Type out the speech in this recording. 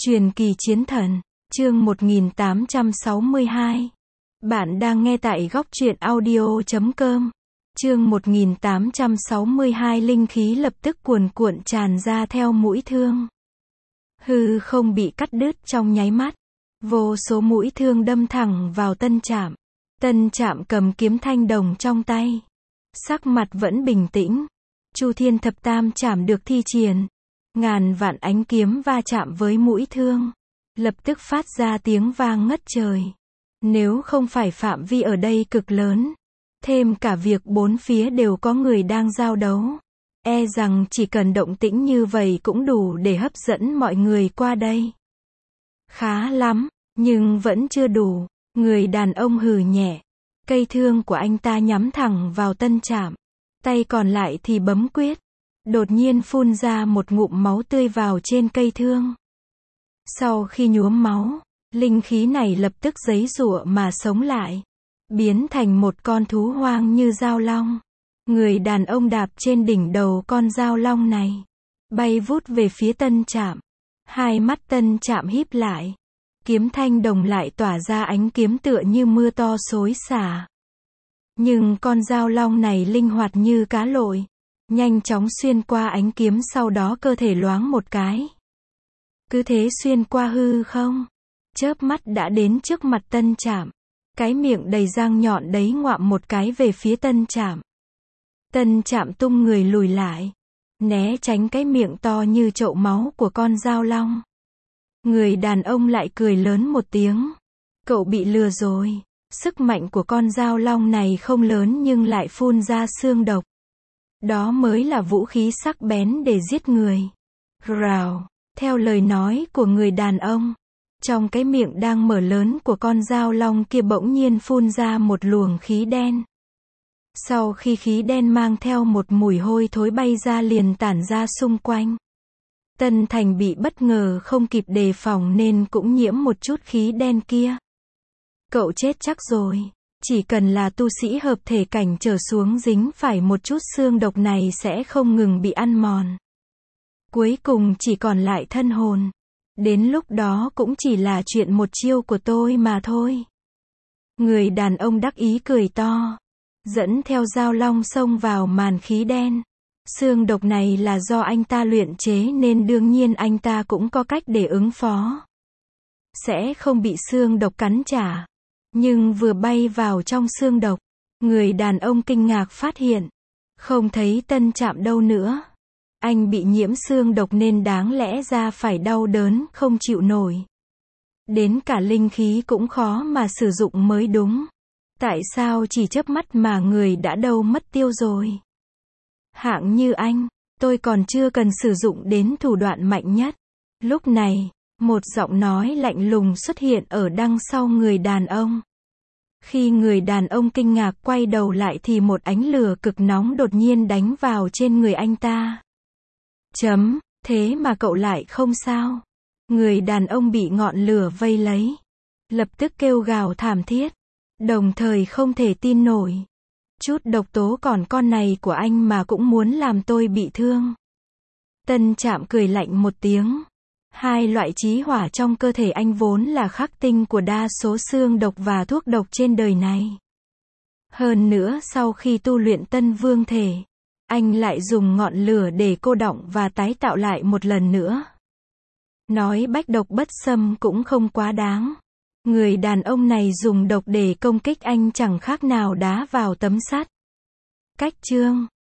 Truyền kỳ chiến thần, chương 1862. Bạn đang nghe tại góc truyện audio.com. Chương 1862 linh khí lập tức cuồn cuộn tràn ra theo mũi thương. Hư không bị cắt đứt trong nháy mắt. Vô số mũi thương đâm thẳng vào Tân Trạm. Tân Trạm cầm kiếm thanh đồng trong tay. Sắc mặt vẫn bình tĩnh. Chu Thiên Thập Tam Trảm được thi triển. Ngàn vạn ánh kiếm va chạm với mũi thương. Lập tức phát ra tiếng vang ngất trời. Nếu không phải phạm vi ở đây cực lớn. Thêm cả việc bốn phía đều có người đang giao đấu. E rằng chỉ cần động tĩnh như vậy cũng đủ để hấp dẫn mọi người qua đây. Khá lắm, nhưng vẫn chưa đủ. Người đàn ông hừ nhẹ. Cây thương của anh ta nhắm thẳng vào Tân Trạm. Tay còn lại thì bấm quyết. Đột nhiên phun ra một ngụm máu tươi vào trên cây thương. Sau khi nhuốm máu, linh khí này lập tức giãy giụa mà sống lại. Biến thành một con thú hoang như dao long. Người đàn ông đạp trên đỉnh đầu con dao long này. Bay vút về phía Tân Trạm. Hai mắt Tân Trạm híp lại. Kiếm thanh đồng lại tỏa ra ánh kiếm tựa như mưa to xối xả. Nhưng con dao long này linh hoạt như cá lội. Nhanh chóng xuyên qua ánh kiếm, sau đó cơ thể loáng một cái. Cứ thế xuyên qua hư không. Chớp mắt đã đến trước mặt Tân Trạm. Cái miệng đầy răng nhọn đấy ngoạm một cái về phía Tân Trạm. Tân Trạm tung người lùi lại. Né tránh cái miệng to như chậu máu của con dao long. Người đàn ông lại cười lớn một tiếng. Cậu bị lừa rồi. Sức mạnh của con dao long này không lớn nhưng lại phun ra xương độc. Đó mới là vũ khí sắc bén để giết người. Rào. Theo lời nói của người đàn ông. Trong cái miệng đang mở lớn của con dao long kia bỗng nhiên phun ra một luồng khí đen. Sau khi khí đen mang theo một mùi hôi thối bay ra liền tản ra xung quanh. Tân Thành bị bất ngờ không kịp đề phòng nên cũng nhiễm một chút khí đen kia. Cậu chết chắc rồi. Chỉ cần là tu sĩ hợp thể cảnh trở xuống dính phải một chút xương độc này sẽ không ngừng bị ăn mòn. Cuối cùng chỉ còn lại thân hồn. Đến lúc đó cũng chỉ là chuyện một chiêu của tôi mà thôi. Người đàn ông đắc ý cười to. Dẫn theo dao long xông vào màn khí đen. Xương độc này là do anh ta luyện chế nên đương nhiên anh ta cũng có cách để ứng phó. Sẽ không bị xương độc cắn trả. Nhưng vừa bay vào trong xương độc, người đàn ông kinh ngạc phát hiện. Không thấy Tân Trạm đâu nữa. Anh bị nhiễm xương độc nên đáng lẽ ra phải đau đớn, không chịu nổi. Đến cả linh khí cũng khó mà sử dụng mới đúng. Tại sao chỉ chớp mắt mà người đã đâu mất tiêu rồi? Hạng như anh, tôi còn chưa cần sử dụng đến thủ đoạn mạnh nhất. Lúc này, một giọng nói lạnh lùng xuất hiện ở đằng sau người đàn ông. Khi người đàn ông kinh ngạc quay đầu lại thì một ánh lửa cực nóng đột nhiên đánh vào trên người anh ta. Thế mà cậu lại không sao? Người đàn ông bị ngọn lửa vây lấy. Lập tức kêu gào thảm thiết. Đồng thời không thể tin nổi. Chút độc tố còn con này của anh mà cũng muốn làm tôi bị thương. Tân Trạm cười lạnh một tiếng. Hai loại chí hỏa trong cơ thể anh vốn là khắc tinh của đa số xương độc và thuốc độc trên đời này. Hơn nữa sau khi tu luyện Tân Vương thể, anh lại dùng ngọn lửa để cô đọng và tái tạo lại một lần nữa. Nói bách độc bất xâm cũng không quá đáng. Người đàn ông này dùng độc để công kích anh chẳng khác nào đá vào tấm sắt. Cách chương